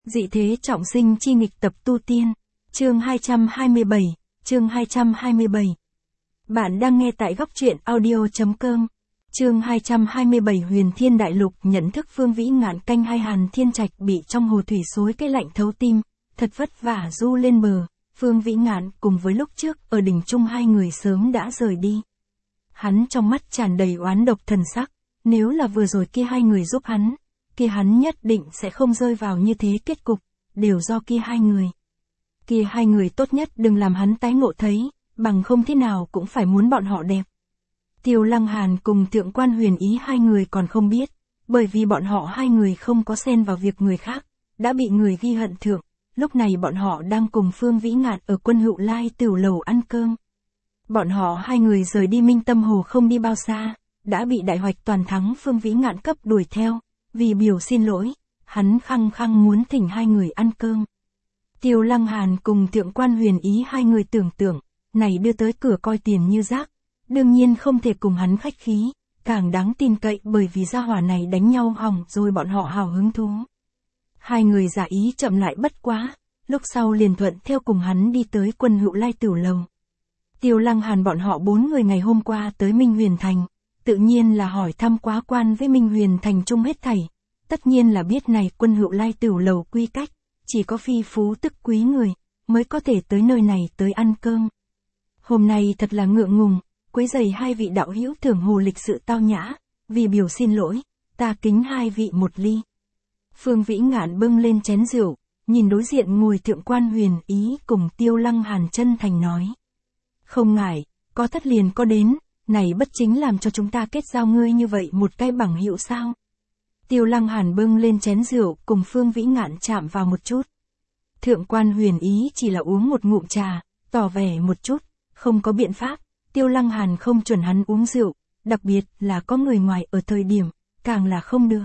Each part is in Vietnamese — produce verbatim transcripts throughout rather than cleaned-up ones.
Dị thế trọng sinh chi nghịch tập tu tiên, chương hai trăm hai mươi bảy, chương hai trăm hai mươi bảy. Bạn đang nghe tại góc truyện audio.com. Chương hai trăm hai mươi bảy Huyền Thiên Đại Lục nhận thức Phương Vĩ Ngạn canh hai Hàn Thiên Trạch bị trong hồ thủy xối cái lạnh thấu tim, thật vất vả du lên bờ. Phương Vĩ Ngạn cùng với lúc trước ở đỉnh trung hai người sớm đã rời đi. Hắn trong mắt tràn đầy oán độc thần sắc, nếu là vừa rồi kia hai người giúp hắn, kia hắn nhất định sẽ không rơi vào như thế kết cục, đều do kia hai người. Kia hai người tốt nhất đừng làm hắn tái ngộ thấy, bằng không thế nào cũng phải muốn bọn họ đẹp. Tiêu Lăng Hàn cùng Thượng Quan Huyền Ý hai người còn không biết, bởi vì bọn họ hai người không có xen vào việc người khác, đã bị người ghi hận thượng, lúc này bọn họ đang cùng Phương Vĩ Ngạn ở Quân Hựu Lai Tửu Lầu ăn cơm. Bọn họ hai người rời đi Minh Tâm Hồ không đi bao xa, đã bị đại hoạch toàn thắng Phương Vĩ Ngạn cấp đuổi theo, vì biểu xin lỗi, hắn khăng khăng muốn thỉnh hai người ăn cơm. Tiêu Lăng Hàn cùng Thượng Quan Huyền Ý hai người tưởng tượng, này đưa tới cửa coi tiền như rác, đương nhiên không thể cùng hắn khách khí, càng đáng tin cậy bởi vì gia hỏa này đánh nhau hỏng rồi bọn họ hào hứng thú. Hai người giả ý chậm lại bất quá, lúc sau liền thuận theo cùng hắn đi tới Quân Hựu Lai Tửu Lầu. Tiêu Lăng Hàn bọn họ bốn người ngày hôm qua tới Minh Huyền Thành, tự nhiên là hỏi thăm quá quan với Minh Huyền Thành chung hết thảy, tất nhiên là biết này Quân Hựu Lai Tửu Lầu quy cách, chỉ có phi phú tức quý người, mới có thể tới nơi này tới ăn cơm. Hôm nay thật là ngượng ngùng, quấy rầy hai vị đạo hữu thưởng hồ lịch sự tao nhã, vì biểu xin lỗi, ta kính hai vị một ly. Phương Vĩ Ngạn bưng lên chén rượu, nhìn đối diện ngồi Thượng Quan Huyền Ý cùng Tiêu Lăng Hàn chân thành nói. Không ngại, có thất liền có đến, này bất chính làm cho chúng ta kết giao ngươi như vậy một cái bằng hữu sao. Tiêu Lăng Hàn bưng lên chén rượu cùng Phương Vĩ Ngạn chạm vào một chút. Thượng Quan Huyền Ý chỉ là uống một ngụm trà, tỏ vẻ một chút, không có biện pháp, Tiêu Lăng Hàn không chuẩn hắn uống rượu, đặc biệt là có người ngoài ở thời điểm, càng là không được.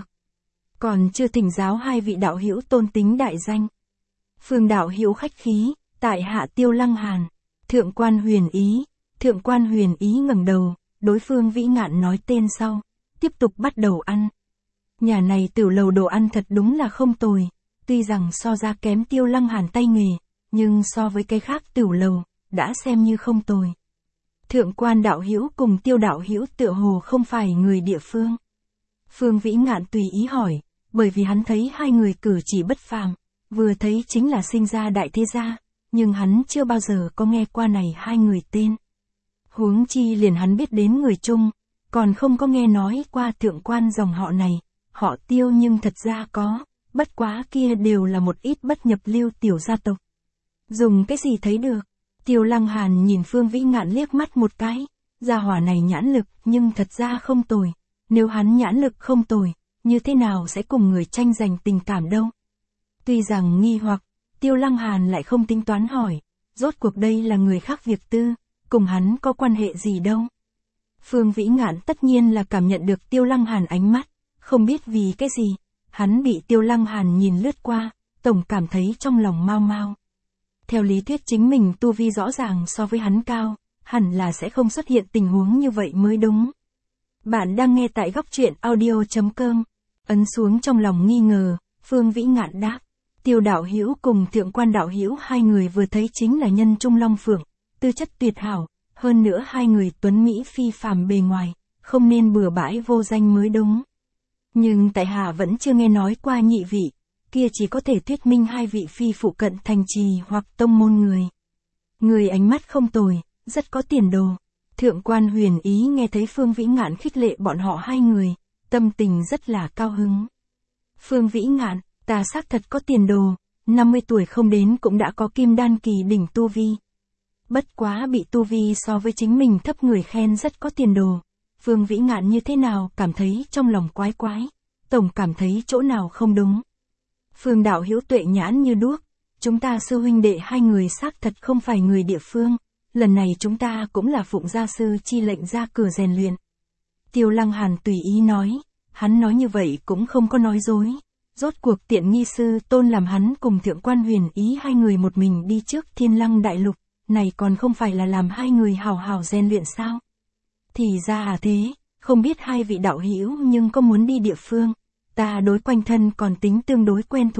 Còn chưa thỉnh giáo hai vị đạo hữu tôn tính đại danh. Phương đạo hữu khách khí, tại hạ Tiêu Lăng Hàn. Thượng Quan Huyền Ý, Thượng Quan Huyền Ý ngẩng đầu, đối Phương Vĩ Ngạn nói tên sau, tiếp tục bắt đầu ăn. Nhà này Tửu Lầu đồ ăn thật đúng là không tồi, tuy rằng so ra kém Tiêu Lăng Hàn tay nghề, nhưng so với cái khác Tửu Lầu, đã xem như không tồi. Thượng Quan đạo hữu cùng Tiêu đạo hữu tựa hồ không phải người địa phương. Phương Vĩ Ngạn tùy ý hỏi, bởi vì hắn thấy hai người cử chỉ bất phàm, vừa thấy chính là sinh ra đại thế gia, nhưng hắn chưa bao giờ có nghe qua này hai người tên. Huống chi liền hắn biết đến người Trung, còn không có nghe nói qua Thượng Quan dòng họ này, họ Tiêu nhưng thật ra có, bất quá kia đều là một ít bất nhập lưu tiểu gia tộc. Dùng cái gì thấy được? Tiêu Lăng Hàn nhìn Phương Vĩ Ngạn liếc mắt một cái, gia hỏa này nhãn lực nhưng thật ra không tồi, nếu hắn nhãn lực không tồi, như thế nào sẽ cùng người tranh giành tình cảm đâu? Tuy rằng nghi hoặc, Tiêu Lăng Hàn lại không tính toán hỏi, rốt cuộc đây là người khác việc tư, cùng hắn có quan hệ gì đâu. Phương Vĩ Ngạn tất nhiên là cảm nhận được Tiêu Lăng Hàn ánh mắt, không biết vì cái gì, hắn bị Tiêu Lăng Hàn nhìn lướt qua, tổng cảm thấy trong lòng mau mau. Theo lý thuyết chính mình tu vi rõ ràng so với hắn cao, hẳn là sẽ không xuất hiện tình huống như vậy mới đúng. Bạn đang nghe tại góc truyện audio.com, ấn xuống trong lòng nghi ngờ, Phương Vĩ Ngạn đáp. Tiêu đạo hữu cùng Thượng Quan đạo hữu hai người vừa thấy chính là nhân trung long phượng, tư chất tuyệt hảo, hơn nữa hai người tuấn mỹ phi phàm bề ngoài, không nên bừa bãi vô danh mới đúng. Nhưng tại hạ vẫn chưa nghe nói qua nhị vị, kia chỉ có thể thuyết minh hai vị phi phụ cận thành trì hoặc tông môn người. Người ánh mắt không tồi, rất có tiền đồ. Thượng Quan Huyền Ý nghe thấy Phương Vĩ Ngạn khích lệ bọn họ hai người, tâm tình rất là cao hứng. Phương Vĩ Ngạn, ta xác thật có tiền đồ, năm mươi tuổi không đến cũng đã có kim đan kỳ đỉnh tu vi. Bất quá bị tu vi so với chính mình thấp người khen rất có tiền đồ. Phương Vĩ Ngạn như thế nào cảm thấy trong lòng quái quái, tổng cảm thấy chỗ nào không đúng. Phương đạo hữu tuệ nhãn như đuốc, chúng ta sư huynh đệ hai người xác thật không phải người địa phương, lần này chúng ta cũng là phụng gia sư chi lệnh ra cửa rèn luyện. Tiêu Lăng Hàn tùy ý nói, hắn nói như vậy cũng không có nói dối. Rốt cuộc tiện nghi sư tôn làm hắn cùng Thượng Quan Huyền Ý hai người một mình đi trước Thiên Lăng Đại Lục, này còn không phải là làm hai người hào hào rèn luyện sao? Thì ra à thế, không biết hai vị đạo hữu nhưng có muốn đi địa phương, ta đối quanh thân còn tính tương đối quen thuộc,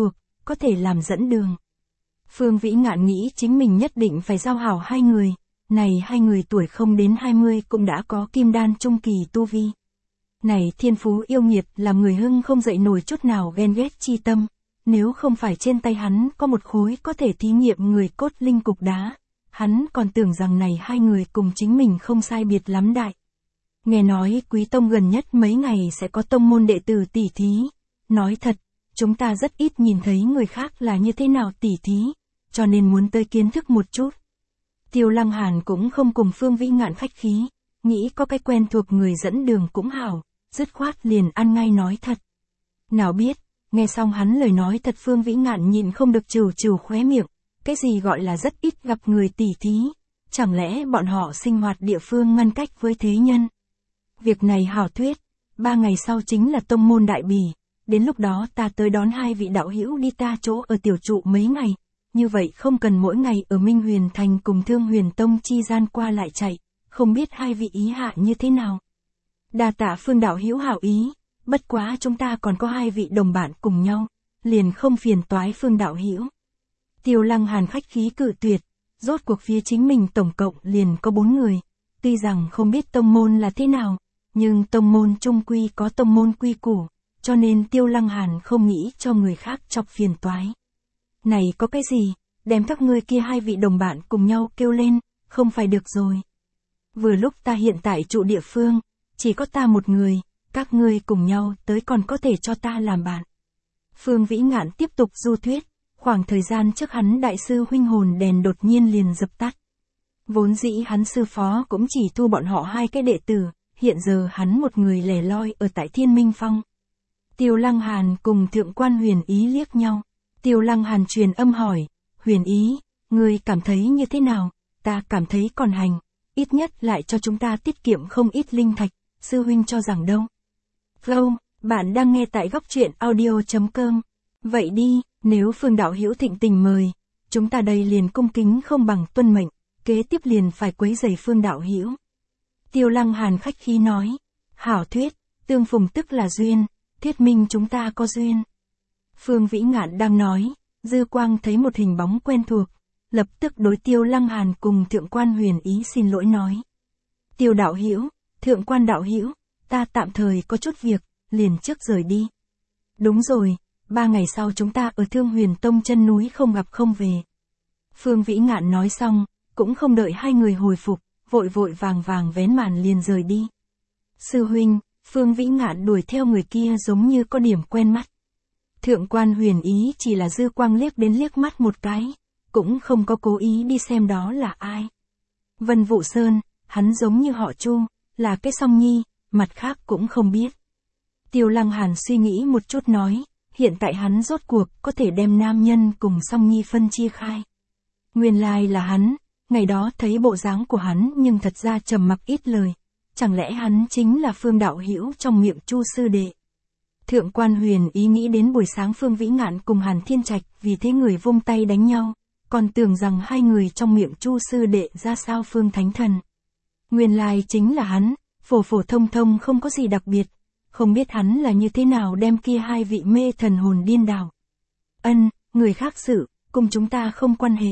có thể làm dẫn đường. Phương Vĩ Ngạn nghĩ chính mình nhất định phải giao hảo hai người, này hai người tuổi không đến hai mươi cũng đã có kim đan trung kỳ tu vi. Này thiên phú yêu nghiệt làm người Hưng không dậy nổi chút nào ghen ghét chi tâm, nếu không phải trên tay hắn có một khối có thể thí nghiệm người cốt linh cục đá, hắn còn tưởng rằng này hai người cùng chính mình không sai biệt lắm đại. Nghe nói Quý Tông gần nhất mấy ngày sẽ có tông môn đệ tử tỉ thí, nói thật, chúng ta rất ít nhìn thấy người khác là như thế nào tỉ thí, cho nên muốn tới kiến thức một chút. Tiêu Lăng Hàn cũng không cùng Phương Vĩ Ngạn khách khí, nghĩ có cái quen thuộc người dẫn đường cũng hảo, dứt khoát liền ăn ngay nói thật. Nào biết, nghe xong hắn lời nói thật Phương Vĩ Ngạn nhịn không được trừ trừ khóe miệng, cái gì gọi là rất ít gặp người tỉ thí, chẳng lẽ bọn họ sinh hoạt địa phương ngăn cách với thế nhân. Việc này hảo thuyết, ba ngày sau chính là tông môn đại bỉ, đến lúc đó ta tới đón hai vị đạo hữu đi ta chỗ ở tiểu trụ mấy ngày, như vậy không cần mỗi ngày ở Minh Huyền Thành cùng Thương Huyền Tông chi gian qua lại chạy, không biết hai vị ý hạ như thế nào. Đa tạ Phương đạo hữu hảo ý, bất quá chúng ta còn có hai vị đồng bạn cùng nhau, liền không phiền toái Phương đạo hữu. Tiêu Lăng Hàn khách khí cự tuyệt, rốt cuộc phía chính mình tổng cộng liền có bốn người, tuy rằng không biết tông môn là thế nào, nhưng tông môn trung quy có tông môn quy củ, cho nên Tiêu Lăng Hàn không nghĩ cho người khác chọc phiền toái. Này có cái gì, đem các ngươi kia hai vị đồng bạn cùng nhau kêu lên, không phải được rồi. Vừa lúc ta hiện tại trụ địa phương, chỉ có ta một người, các ngươi cùng nhau tới còn có thể cho ta làm bạn. Phương Vĩ Ngạn tiếp tục du thuyết, khoảng thời gian trước hắn đại sư huynh hồn đèn đột nhiên liền dập tắt. Vốn dĩ hắn sư phó cũng chỉ thu bọn họ hai cái đệ tử, hiện giờ hắn một người lẻ loi ở tại Thiên Minh Phong. Tiêu Lăng Hàn cùng Thượng Quan Huyền Ý liếc nhau. Tiêu Lăng Hàn truyền âm hỏi, Huyền Ý, ngươi cảm thấy như thế nào? Ta cảm thấy còn hành, ít nhất lại cho chúng ta tiết kiệm không ít linh thạch, sư huynh cho rằng đâu. Flow, bạn đang nghe tại góc truyện audio chấm com. Vậy đi, nếu Phương đạo hữu thịnh tình mời, chúng ta đây liền cung kính không bằng tuân mệnh, kế tiếp liền phải quấy rầy Phương đạo hữu. Tiêu Lăng Hàn khách khí nói, hảo thuyết, tương phùng tức là duyên, thuyết minh chúng ta có duyên. Phương Vĩ Ngạn đang nói, dư quang thấy một hình bóng quen thuộc, lập tức đối Tiêu Lăng Hàn cùng Thượng Quan Huyền Ý xin lỗi nói. Tiêu đạo hữu, Thượng Quan đạo hữu, ta tạm thời có chút việc, liền trước rời đi. Đúng rồi, ba ngày sau chúng ta ở Thương Huyền Tông chân núi không gặp không về. Phương Vĩ Ngạn nói xong, cũng không đợi hai người hồi phục, vội vội vàng vàng vén màn liền rời đi. Sư huynh, Phương Vĩ Ngạn đuổi theo người kia giống như có điểm quen mắt. Thượng Quan Huyền Ý chỉ là dư quang liếc đến liếc mắt một cái, cũng không có cố ý đi xem đó là ai. Vân Vũ Sơn, hắn giống như họ Chu, là cái song nhi, mặt khác cũng không biết. Tiêu Lăng Hàn suy nghĩ một chút nói, hiện tại hắn rốt cuộc có thể đem nam nhân cùng song nhi phân chia khai. Nguyên lai là hắn, ngày đó thấy bộ dáng của hắn nhưng thật ra trầm mặc ít lời, chẳng lẽ hắn chính là Phương đạo hữu trong miệng Chu sư đệ. Thượng Quan Huyền Ý nghĩ đến buổi sáng Phương Vĩ Ngạn cùng Hàn Thiên Trạch vì thế người vung tay đánh nhau, còn tưởng rằng hai người trong miệng Chu sư đệ ra sao Phương Thánh Thần. Nguyên lai chính là hắn, phổ phổ thông thông không có gì đặc biệt, không biết hắn là như thế nào đem kia hai vị mê thần hồn điên đảo. Ân, người khác sự, cùng chúng ta không quan hệ.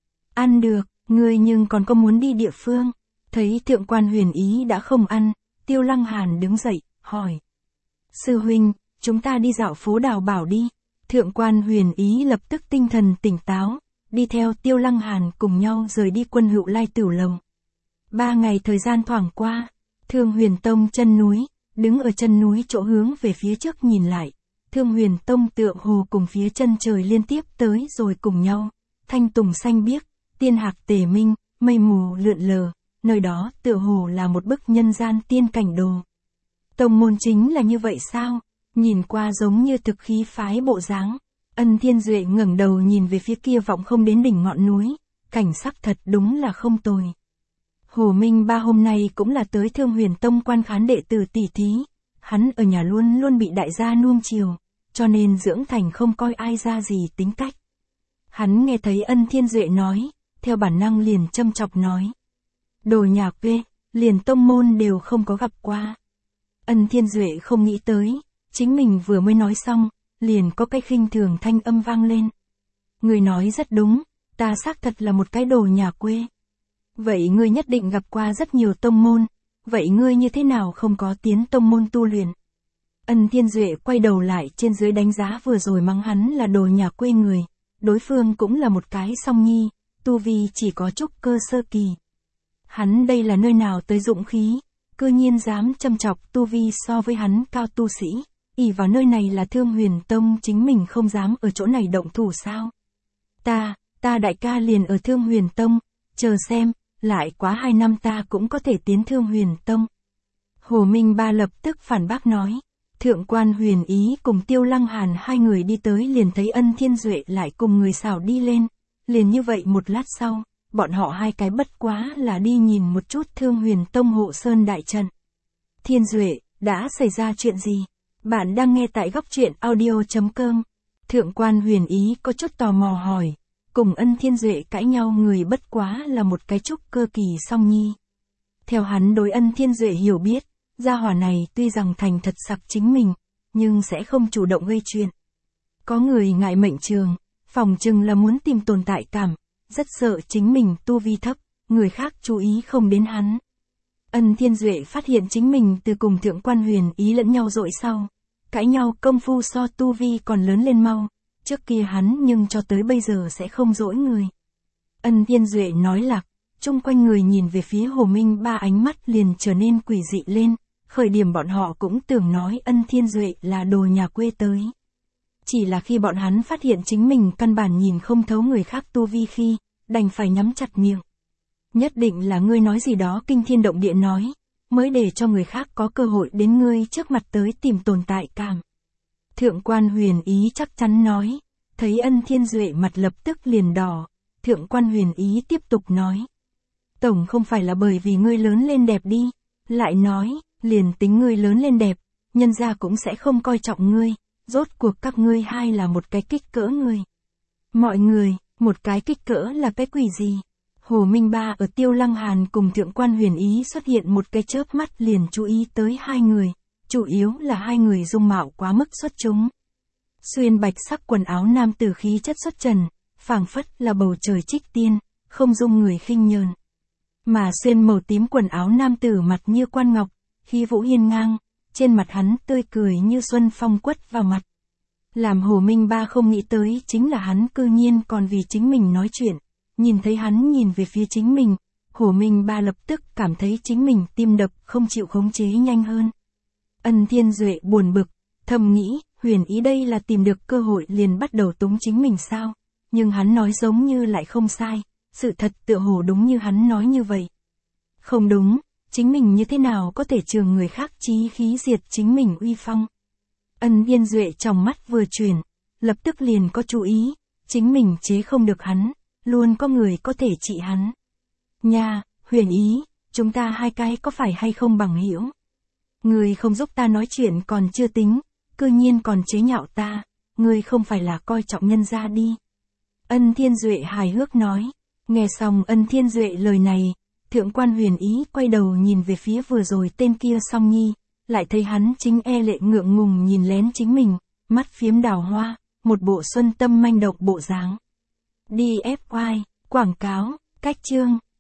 Ăn được, ngươi nhưng còn có muốn đi địa phương. Thấy Thượng Quan Huyền Ý đã không ăn, Tiêu Lăng Hàn đứng dậy, hỏi. Sư huynh, chúng ta đi dạo phố Đào Bảo đi. Thượng Quan Huyền Ý lập tức tinh thần tỉnh táo, đi theo Tiêu Lăng Hàn cùng nhau rời đi Quân Hữu Lai Tửu Lầu. Ba ngày thời gian thoảng qua, Thương Huyền Tông chân núi, đứng ở chân núi chỗ hướng về phía trước nhìn lại, Thương Huyền Tông tựa hồ cùng phía chân trời liên tiếp tới rồi cùng nhau, thanh tùng xanh biếc, tiên hạc tề minh, mây mù lượn lờ, nơi đó tựa hồ là một bức nhân gian tiên cảnh đồ. Tông môn chính là như vậy sao? Nhìn qua giống như thực khí phái bộ dáng. Ân Thiên Duệ ngẩng đầu nhìn về phía kia vọng không đến đỉnh ngọn núi, cảnh sắc thật đúng là không tồi. Hồ Minh Ba hôm nay cũng là tới Thương Huyền Tông quan khán đệ tử tỷ thí, hắn ở nhà luôn luôn bị đại gia nuông chiều, cho nên dưỡng thành không coi ai ra gì tính cách. Hắn nghe thấy Ân Thiên Duệ nói, theo bản năng liền châm chọc nói. Đồ nhà quê, liền tông môn đều không có gặp qua. Ân Thiên Duệ không nghĩ tới, chính mình vừa mới nói xong, liền có cái khinh thường thanh âm vang lên. Ngươi nói rất đúng, ta xác thật là một cái đồ nhà quê. Vậy ngươi nhất định gặp qua rất nhiều tông môn, vậy ngươi như thế nào không có tiến tông môn tu luyện? Ân Thiên Duệ quay đầu lại trên dưới đánh giá vừa rồi mắng hắn là đồ nhà quê người, đối phương cũng là một cái song nhi, tu vi chỉ có trúc cơ sơ kỳ. Hắn đây là nơi nào tới dũng khí, cư nhiên dám châm chọc tu vi so với hắn cao tu sĩ, ỷ vào nơi này là Thương Huyền Tông, chính mình không dám ở chỗ này động thủ sao? Ta, ta đại ca liền ở Thương Huyền Tông, chờ xem, lại quá hai năm ta cũng có thể tiến Thương Huyền Tông. Hồ Minh Ba lập tức phản bác nói. Thượng quan Huyền Ý cùng Tiêu Lăng Hàn hai người đi tới liền thấy Ân Thiên Duệ lại cùng người xảo đi lên, liền như vậy một lát sau, bọn họ hai cái bất quá là đi nhìn một chút Thương Huyền Tông hộ sơn đại trận. Thiên Duệ, đã xảy ra chuyện gì? Bạn đang nghe tại góc truyện audio chấm com. Thượng quan Huyền Ý có chút tò mò hỏi, cùng Ân Thiên Duệ cãi nhau người bất quá là một cái trúc cơ kỳ song nhi. Theo hắn đối Ân Thiên Duệ hiểu biết, gia hỏa này tuy rằng thành thật sặc chính mình, nhưng sẽ không chủ động gây chuyện. Có người ngại mệnh trường, phòng chừng là muốn tìm tồn tại cảm, rất sợ chính mình tu vi thấp, người khác chú ý không đến hắn. Ân Thiên Duệ phát hiện chính mình từ cùng Thượng quan Huyền Ý lẫn nhau dội sau, cãi nhau công phu so tu vi còn lớn lên mau, trước kia hắn nhưng cho tới bây giờ sẽ không dỗi người. Ân Thiên Duệ nói lạc, chung quanh người nhìn về phía Hồ Minh Ba ánh mắt liền trở nên quỷ dị lên, khởi điểm bọn họ cũng tưởng nói Ân Thiên Duệ là đồ nhà quê tới. Chỉ là khi bọn hắn phát hiện chính mình căn bản nhìn không thấu người khác tu vi khi, đành phải nhắm chặt miệng. Nhất định là ngươi nói gì đó kinh thiên động địa nói, mới để cho người khác có cơ hội đến ngươi trước mặt tới tìm tồn tại cảm. Thượng quan Huyền Ý chắc chắn nói, thấy Ân Thiên Duệ mặt lập tức liền đỏ, Thượng quan Huyền Ý tiếp tục nói. Tổng không phải là bởi vì ngươi lớn lên đẹp đi, lại nói, liền tính ngươi lớn lên đẹp, nhân gia cũng sẽ không coi trọng ngươi, rốt cuộc các ngươi hai là một cái kích cỡ người. Mọi người, một cái kích cỡ là cái quỷ gì? Hồ Minh Ba ở Tiêu Lăng Hàn cùng Thượng quan Huyền Ý xuất hiện một cái chớp mắt liền chú ý tới hai người, chủ yếu là hai người dung mạo quá mức xuất chúng. Xuyên bạch sắc quần áo nam tử khí chất xuất trần, phảng phất là bầu trời trích tiên, không dung người khinh nhờn. Mà xuyên màu tím quần áo nam tử mặt như quan ngọc, khí vũ hiên ngang, trên mặt hắn tươi cười như xuân phong quất vào mặt. Làm Hồ Minh Ba không nghĩ tới chính là hắn cư nhiên còn vì chính mình nói chuyện, nhìn thấy hắn nhìn về phía chính mình, Hồ Minh Ba lập tức cảm thấy chính mình tim đập không chịu khống chế nhanh hơn. Ân Thiên Duệ buồn bực, thầm nghĩ, Huyền Ý đây là tìm được cơ hội liền bắt đầu túng chính mình sao, nhưng hắn nói giống như lại không sai, sự thật tựa hồ đúng như hắn nói như vậy. Không đúng, chính mình như thế nào có thể trường người khác chí khí diệt chính mình uy phong. Ân Thiên Duệ trong mắt vừa chuyển, lập tức liền có chú ý, chính mình chế không được hắn, luôn có người có thể trị hắn. Nha, Huyền Ý, chúng ta hai cái có phải hay không bằng hữu? Người không giúp ta nói chuyện còn chưa tính, cư nhiên còn chế nhạo ta, người không phải là coi trọng nhân gia đi. Ân Thiên Duệ hài hước nói, nghe xong Ân Thiên Duệ lời này, Thượng quan Huyền Ý quay đầu nhìn về phía vừa rồi tên kia song nhi, lại thấy hắn chính e lệ ngượng ngùng nhìn lén chính mình, mắt phiếm đào hoa, một bộ xuân tâm manh động bộ dáng. đi ép i, quảng cáo, cách chương,